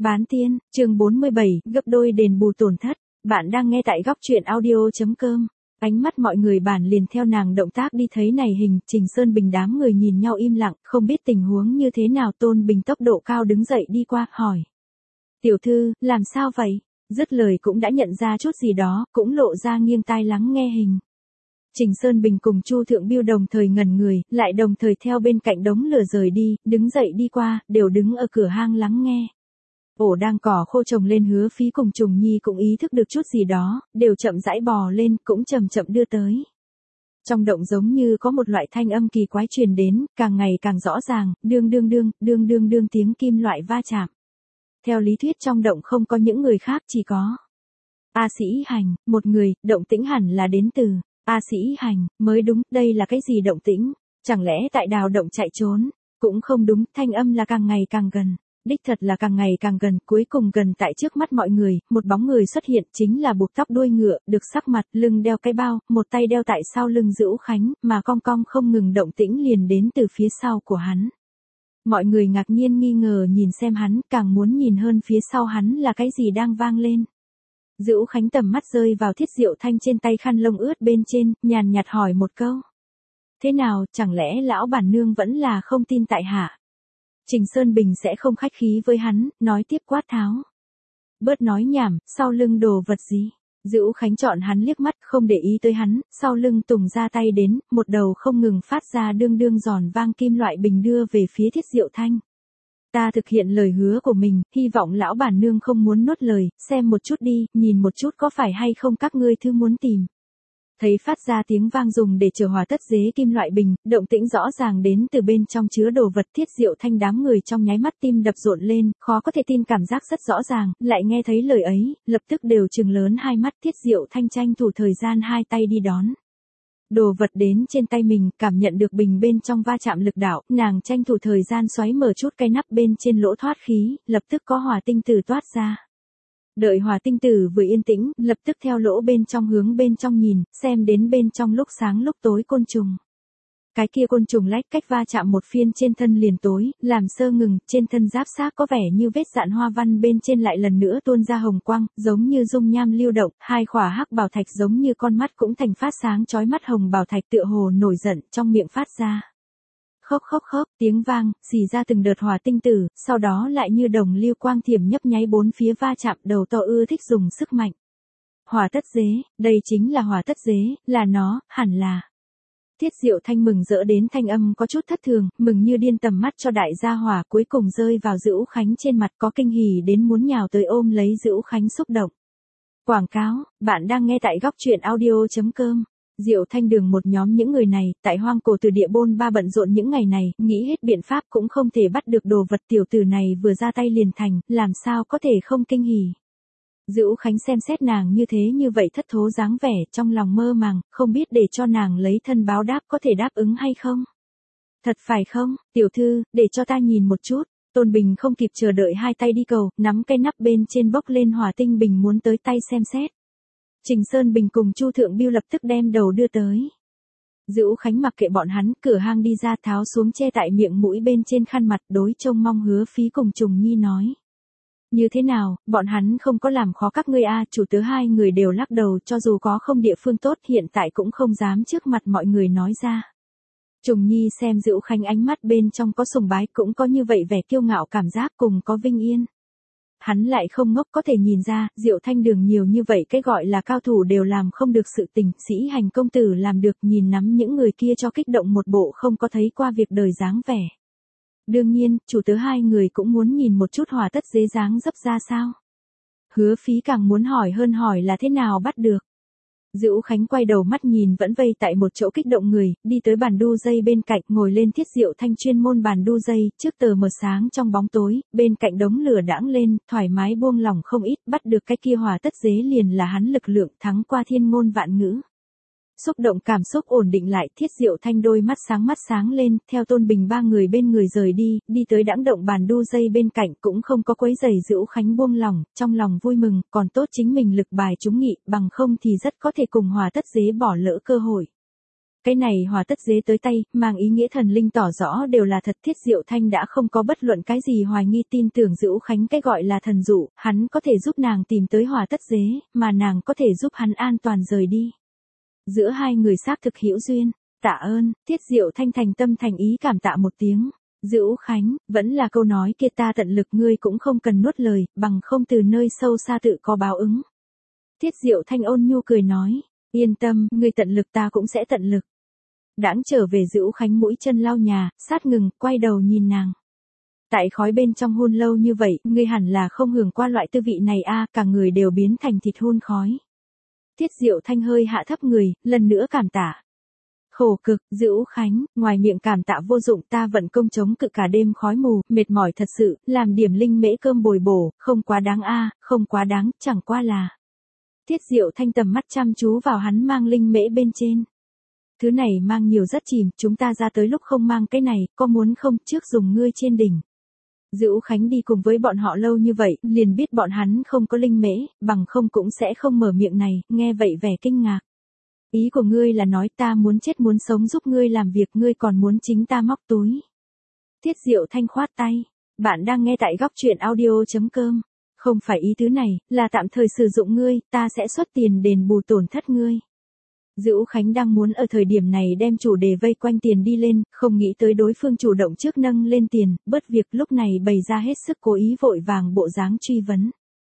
Bán tiên, chương 47, gấp đôi đền bù tổn thất. Bạn đang nghe tại góc truyện audio.com. Ánh mắt mọi người bản liền theo nàng động tác đi thấy này hình, Trình Sơn Bình đám người nhìn nhau im lặng, không biết tình huống như thế nào. Tôn Bình tốc độ cao đứng dậy đi qua, hỏi. Tiểu thư, làm sao vậy? Dứt lời cũng đã nhận ra chút gì đó, cũng lộ ra nghiêng tai lắng nghe hình. Trình Sơn Bình cùng Chu Thượng Biêu đồng thời ngẩn người, lại đồng thời theo bên cạnh đống lửa rời đi, đứng dậy đi qua, đều đứng ở cửa hang lắng nghe. Ổ đang cỏ khô trồng lên, Hứa Phí cùng Trùng Nhi cũng ý thức được chút gì đó, đều chậm rãi bò lên, cũng chậm chậm đưa tới. Trong động giống như có một loại thanh âm kỳ quái truyền đến, càng ngày càng rõ ràng, đương tiếng kim loại va chạm. Theo lý thuyết trong động không có những người khác, chỉ có A Sĩ Hành, một người. Động tĩnh hẳn là đến từ A Sĩ Hành, mới đúng. Đây là cái gì động tĩnh? Chẳng lẽ tại đào động chạy trốn? Cũng không đúng, thanh âm là càng ngày càng gần. Đích thật là càng ngày càng gần, cuối cùng gần tại trước mắt mọi người, một bóng người xuất hiện, chính là buộc tóc đuôi ngựa, được sắc mặt, lưng đeo cái bao, một tay đeo tại sau lưng Dữu Khánh, mà cong cong không ngừng. Động tĩnh liền đến từ phía sau của hắn. Mọi người ngạc nhiên nghi ngờ nhìn xem hắn, càng muốn nhìn hơn phía sau hắn là cái gì đang vang lên. Dữu Khánh tầm mắt rơi vào Thiết Diệu Thanh trên tay khăn lông ướt bên trên, nhàn nhạt hỏi một câu. Thế nào, chẳng lẽ lão bản nương vẫn là không tin tại hạ? Trình Sơn Bình sẽ không khách khí với hắn, nói tiếp quát tháo. Bớt nói nhảm, sau lưng đồ vật gì? Dữu Khánh chọn hắn liếc mắt, không để ý tới hắn, sau lưng tùng ra tay đến, một đầu không ngừng phát ra đương giòn vang kim loại bình đưa về phía Thiết Diệu Thanh. Ta thực hiện lời hứa của mình, hy vọng lão bản nương không muốn nuốt lời, xem một chút đi, nhìn một chút có phải hay không các ngươi thứ muốn tìm. Thấy phát ra tiếng vang dùng để chở hỏa tất dế kim loại bình, động tĩnh rõ ràng đến từ bên trong chứa đồ vật. Thiết Diệu Thanh đám người trong nháy mắt tim đập rộn lên, khó có thể tin, cảm giác rất rõ ràng, lại nghe thấy lời ấy, lập tức đều trừng lớn hai mắt. Thiết Diệu Thanh tranh thủ thời gian hai tay đi đón đồ vật đến trên tay mình, cảm nhận được bình bên trong va chạm lực đạo, nàng tranh thủ thời gian xoáy mở chút cái nắp bên trên lỗ thoát khí, lập tức có hỏa tinh tử toát ra. Đợi hỏa tinh tử vừa yên tĩnh, lập tức theo lỗ bên trong hướng bên trong nhìn, xem đến bên trong lúc sáng lúc tối côn trùng. Cái kia côn trùng lách cách va chạm một phiên trên thân liền tối, làm sơ ngừng, trên thân giáp xác có vẻ như vết dạn hoa văn, bên trên lại lần nữa tuôn ra hồng quang, giống như dung nham lưu động, hai khỏa hắc bảo thạch giống như con mắt cũng thành phát sáng chói mắt hồng bảo thạch tựa hồ nổi giận, trong miệng phát ra. Khốc, tiếng vang, xì ra từng đợt hỏa tinh tử, sau đó lại như đồng lưu quang thiểm nhấp nháy bốn phía va chạm. Đầu to ưa thích dùng sức mạnh. Hỏa tất dế, đây chính là hỏa tất dế, là nó, hẳn là. Thiết Diệu Thanh mừng rỡ đến thanh âm có chút thất thường, mừng như điên, tầm mắt cho đại gia hỏa cuối cùng rơi vào Dữu Khánh trên mặt, có kinh hỉ đến muốn nhào tới ôm lấy Dữu Khánh xúc động. Quảng cáo, bạn đang nghe tại góc truyện audio.com. Diệu Thanh Đường một nhóm những người này, tại hoang cổ từ địa bôn ba bận rộn những ngày này, nghĩ hết biện pháp cũng không thể bắt được đồ vật. Tiểu tử này vừa ra tay liền thành, làm sao có thể không kinh hỉ. Dữu Khánh xem xét nàng như thế như vậy thất thố dáng vẻ, trong lòng mơ màng, không biết để cho nàng lấy thân báo đáp có thể đáp ứng hay không. Thật phải không, tiểu thư, để cho ta nhìn một chút. Tôn Bình không kịp chờ đợi hai tay đi cầu, nắm cái nắp bên trên bốc lên hỏa tinh bình muốn tới tay xem xét. Trình Sơn Bình cùng Chu Thượng Biêu lập tức đem đầu đưa tới. Dữu Khánh mặc kệ bọn hắn, cửa hang đi ra, tháo xuống che tại miệng mũi bên trên khăn mặt, đối trông mong Hứa Phí cùng Trùng Nhi nói. Như thế nào, bọn hắn không có làm khó các ngươi à? Chủ tớ hai người đều lắc đầu, cho dù có không địa phương tốt hiện tại cũng không dám trước mặt mọi người nói ra. Trùng Nhi xem Dữu Khánh ánh mắt bên trong có sùng bái, cũng có như vậy vẻ kiêu ngạo cảm giác, cùng có vinh yên. Hắn lại không ngốc, có thể nhìn ra, Diệu Thanh Đường nhiều như vậy cái gọi là cao thủ đều làm không được sự tình, Sĩ Hành công tử làm được. Nhìn nắm những người kia cho kích động một bộ không có thấy qua việc đời dáng vẻ. Đương nhiên, chủ tớ hai người cũng muốn nhìn một chút hỏa tất dế dáng dấp ra sao. Hứa Phí càng muốn hỏi hơn, hỏi là thế nào bắt được. Dữu Khánh quay đầu mắt nhìn vẫn vây tại một chỗ kích động người, đi tới bàn đu dây bên cạnh, ngồi lên Thiết Diệu Thanh chuyên môn bàn đu dây, trước tờ mờ sáng trong bóng tối, bên cạnh đống lửa đãng lên, thoải mái buông lỏng không ít, bắt được cái kia hỏa tất dế liền là hắn lực lượng thắng qua thiên ngôn vạn ngữ. Xúc động cảm xúc ổn định lại, Thiết Diệu Thanh đôi mắt sáng lên, theo Tôn Bình ba người bên người rời đi, đi tới đãng động bàn đu dây bên cạnh, cũng không có quấy rầy Dữu Khánh buông lỏng, trong lòng vui mừng, còn tốt chính mình lực bài trúng nghị, bằng không thì rất có thể cùng hỏa tất dế bỏ lỡ cơ hội. Cái này hòa tất dế tới tay, mang ý nghĩa thần linh tỏ rõ đều là thật. Thiết Diệu Thanh đã không có bất luận cái gì hoài nghi, tin tưởng Dữu Khánh cái gọi là thần dụ, hắn có thể giúp nàng tìm tới hòa tất dế, mà nàng có thể giúp hắn an toàn rời đi. Giữa hai người xác thực hữu duyên, tạ ơn. Thiết Diệu Thanh thành tâm thành ý cảm tạ một tiếng. Dữu Khánh, vẫn là câu nói kia, ta tận lực ngươi cũng không cần nuốt lời, bằng không từ nơi sâu xa tự có báo ứng. Thiết Diệu Thanh ôn nhu cười nói, yên tâm, ngươi tận lực ta cũng sẽ tận lực. Đãng trở về, Dữu Khánh mũi chân lau nhà, sát ngừng, quay đầu nhìn nàng. Tại khói bên trong hôn lâu như vậy, ngươi hẳn là không hưởng qua loại tư vị này a, cả người đều biến thành thịt hun khói. Thiết Diệu Thanh hơi hạ thấp người, lần nữa cảm tạ. Khổ cực, Dữu Khánh, ngoài miệng cảm tạ vô dụng, ta vận công chống cự cả đêm khói mù, mệt mỏi thật sự, làm điểm linh mễ cơm bồi bổ, không quá đáng a, không quá đáng, chẳng qua là. Thiết Diệu Thanh tầm mắt chăm chú vào hắn mang linh mễ bên trên. Thứ này mang nhiều rất chìm, chúng ta ra tới lúc không mang cái này, có muốn không, trước dùng ngươi trên đỉnh. Dữu Khánh đi cùng với bọn họ lâu như vậy, liền biết bọn hắn không có linh mễ, bằng không cũng sẽ không mở miệng này, nghe vậy vẻ kinh ngạc. Ý của ngươi là nói ta muốn chết muốn sống giúp ngươi làm việc, ngươi còn muốn chính ta móc túi. Thiết Diệu Thanh khoát tay. Bạn đang nghe tại góc truyện audio.com. Không phải ý tứ này, là tạm thời sử dụng ngươi, ta sẽ xuất tiền đền bù tổn thất ngươi. Dữu Khánh đang muốn ở thời điểm này đem chủ đề vây quanh tiền đi lên, không nghĩ tới đối phương chủ động trước nâng lên tiền, bớt việc lúc này bày ra hết sức cố ý vội vàng bộ dáng truy vấn.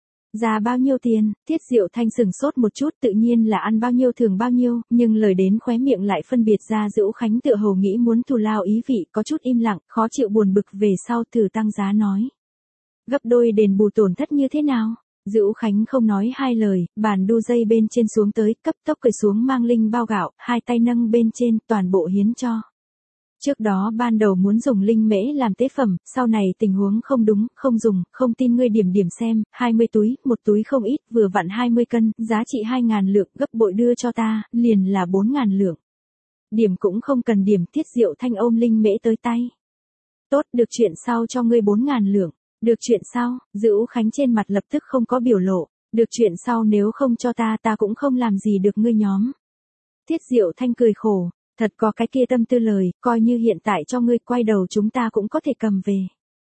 Ra bao nhiêu tiền? Thiết Diệu Thanh sừng sốt một chút, tự nhiên là ăn bao nhiêu thường bao nhiêu, nhưng lời đến khóe miệng lại phân biệt ra Dữu Khánh tựa hồ nghĩ muốn thù lao ý vị, có chút im lặng, khó chịu buồn bực, về sau thử tăng giá nói. Gấp đôi đền bù tổn thất như thế nào? Dữu Khánh không nói hai lời, bàn đu dây bên trên xuống tới, cấp tốc cởi xuống mang linh bao gạo, hai tay nâng bên trên, toàn bộ hiến cho. Trước đó ban đầu muốn dùng linh mễ làm tế phẩm, sau này tình huống không đúng, không dùng, không tin ngươi điểm điểm xem, 20 túi, một túi không ít, vừa vặn 20 cân, giá trị 2.000 lượng, gấp bội đưa cho ta, liền là 4.000 lượng. Điểm cũng không cần điểm. Thiết Diệu Thanh ôm linh mễ tới tay. Tốt, được chuyện sau cho ngươi 4.000 lượng. Được chuyện sau, Dữu Khánh trên mặt lập tức không có biểu lộ. Được chuyện sau nếu không cho ta cũng không làm gì được ngươi nhóm. Thiết Diệu Thanh cười khổ. Thật có cái kia tâm tư lời, coi như hiện tại cho ngươi, quay đầu chúng ta cũng có thể cầm về.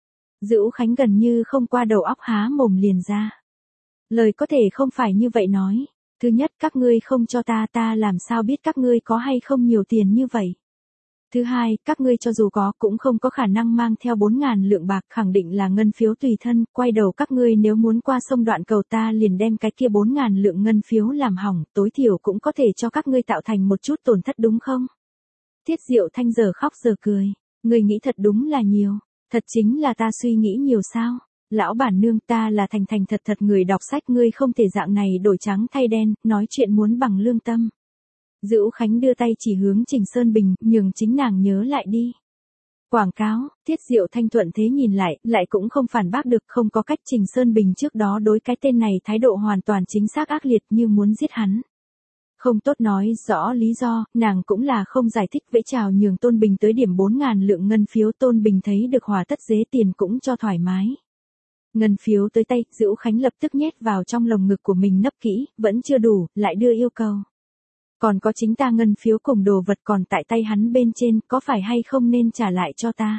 Dữu Khánh gần như không qua đầu óc há mồm liền ra. Lời có thể không phải như vậy nói. Thứ nhất, các ngươi không cho ta làm sao biết các ngươi có hay không nhiều tiền như vậy. Thứ hai, các ngươi cho dù có cũng không có khả năng mang theo 4.000 lượng bạc, khẳng định là ngân phiếu tùy thân, quay đầu các ngươi nếu muốn qua sông đoạn cầu ta liền đem cái kia 4.000 lượng ngân phiếu làm hỏng, tối thiểu cũng có thể cho các ngươi tạo thành một chút tổn thất đúng không? Thiết Diệu Thanh giờ khóc giờ cười, ngươi nghĩ thật đúng là nhiều, thật chính là ta suy nghĩ nhiều sao? Lão bản nương, ta là thành thật người đọc sách, ngươi không thể dạng này đổi trắng thay đen, nói chuyện muốn bằng lương tâm. Dữu Khánh đưa tay chỉ hướng Trình Sơn Bình, nhường chính nàng nhớ lại đi. Quảng cáo. Thiết Diệu Thanh thuận thế nhìn lại cũng không phản bác được, không có cách. Trình Sơn Bình trước đó đối cái tên này thái độ hoàn toàn chính xác ác liệt, như muốn giết hắn. Không tốt nói rõ lý do, nàng cũng là không giải thích, vẫy chào nhường Tôn Bình tới điểm 4.000 lượng ngân phiếu. Tôn Bình thấy được hòa tất dế tiền cũng cho thoải mái. Ngân phiếu tới tay, Dữu Khánh lập tức nhét vào trong lồng ngực của mình nấp kỹ, vẫn chưa đủ, lại đưa yêu cầu. Còn có chính ta ngân phiếu cùng đồ vật còn tại tay hắn bên trên, có phải hay không nên trả lại cho ta?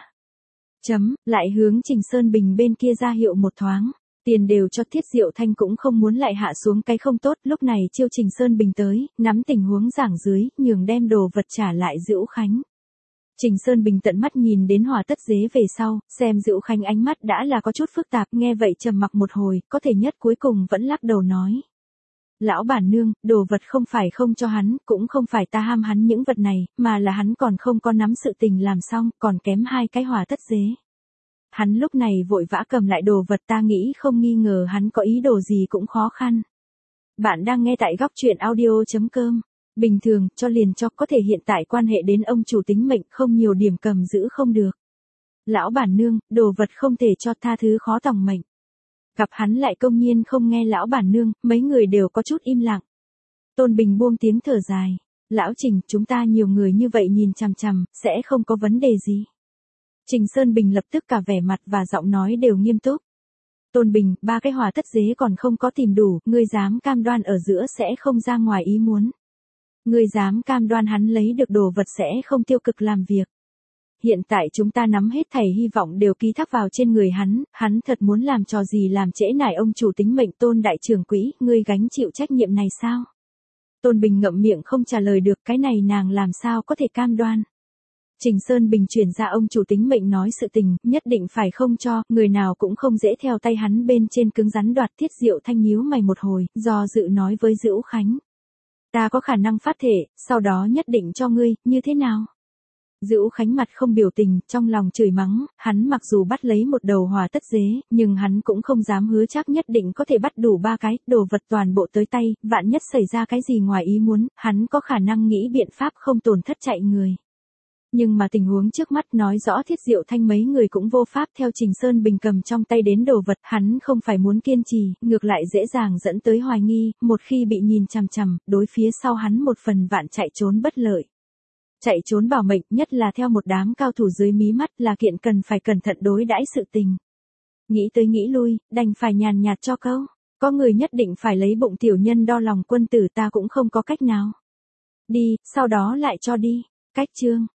Lại hướng Trình Sơn Bình bên kia ra hiệu một thoáng. Tiền đều cho. Thiết Diệu Thanh cũng không muốn lại hạ xuống cái không tốt, lúc này chiêu Trình Sơn Bình tới, nắm tình huống giảng dưới, nhường đem đồ vật trả lại Dữu Khánh. Trình Sơn Bình tận mắt nhìn đến hòa tất dế về sau, xem Dữu Khánh ánh mắt đã là có chút phức tạp, nghe vậy trầm mặc một hồi, có thể nhất cuối cùng vẫn lắc đầu nói. Lão bản nương, đồ vật không phải không cho hắn, cũng không phải ta ham hắn những vật này, mà là hắn còn không có nắm sự tình làm xong, còn kém 2 cái hòa tất dế. Hắn lúc này vội vã cầm lại đồ vật, ta nghĩ không nghi ngờ hắn có ý đồ gì cũng khó khăn. Bạn đang nghe tại góc truyện audio.com. Bình thường, cho liền cho, có thể hiện tại quan hệ đến ông chủ tính mệnh, không nhiều điểm cầm giữ không được. Lão bản nương, đồ vật không thể cho, tha thứ khó tòng mệnh. Gặp hắn lại công nhiên không nghe lão bản nương, mấy người đều có chút im lặng. Tôn Bình buông tiếng thở dài. Lão Trình, chúng ta nhiều người như vậy nhìn chằm chằm, sẽ không có vấn đề gì. Trình Sơn Bình lập tức cả vẻ mặt và giọng nói đều nghiêm túc. Tôn Bình, 3 cái hòa tất dế còn không có tìm đủ, ngươi dám cam đoan ở giữa sẽ không ra ngoài ý muốn. Ngươi dám cam đoan hắn lấy được đồ vật sẽ không tiêu cực làm việc. Hiện tại chúng ta nắm hết thảy hy vọng đều ký thác vào trên người hắn thật muốn làm trò gì làm trễ nải ông chủ tính mệnh Tôn đại trưởng quỹ, ngươi gánh chịu trách nhiệm này sao? Tôn Bình ngậm miệng không trả lời được, cái này nàng làm sao có thể cam đoan. Trình Sơn Bình chuyển ra ông chủ tính mệnh nói sự tình, nhất định phải không cho, người nào cũng không dễ theo tay hắn bên trên cứng rắn đoạt. Tiết Diệu Thanh nhíu mày một hồi, do dự nói với Dữu Khánh. Ta có khả năng phát thể, sau đó nhất định cho ngươi, như thế nào? Dữu Khánh mặt không biểu tình, trong lòng chửi mắng, hắn mặc dù bắt lấy một đầu hỏa tất dế, nhưng hắn cũng không dám hứa chắc nhất định có thể bắt đủ 3 cái, đồ vật toàn bộ tới tay, vạn nhất xảy ra cái gì ngoài ý muốn, hắn có khả năng nghĩ biện pháp không tổn thất chạy người. Nhưng mà tình huống trước mắt nói rõ Thiết Diệu Thanh mấy người cũng vô pháp theo Trình Sơn Bình cầm trong tay đến đồ vật, hắn không phải muốn kiên trì, ngược lại dễ dàng dẫn tới hoài nghi, một khi bị nhìn chằm chằm, đối phía sau hắn một phần vạn chạy trốn bất lợi. Chạy trốn bảo mệnh, nhất là theo một đám cao thủ dưới mí mắt là kiện cần phải cẩn thận đối đãi sự tình. Nghĩ tới nghĩ lui, đành phải nhàn nhạt cho câu, có người nhất định phải lấy bụng tiểu nhân đo lòng quân tử, ta cũng không có cách nào. Đi, sau đó lại cho đi. Cách chương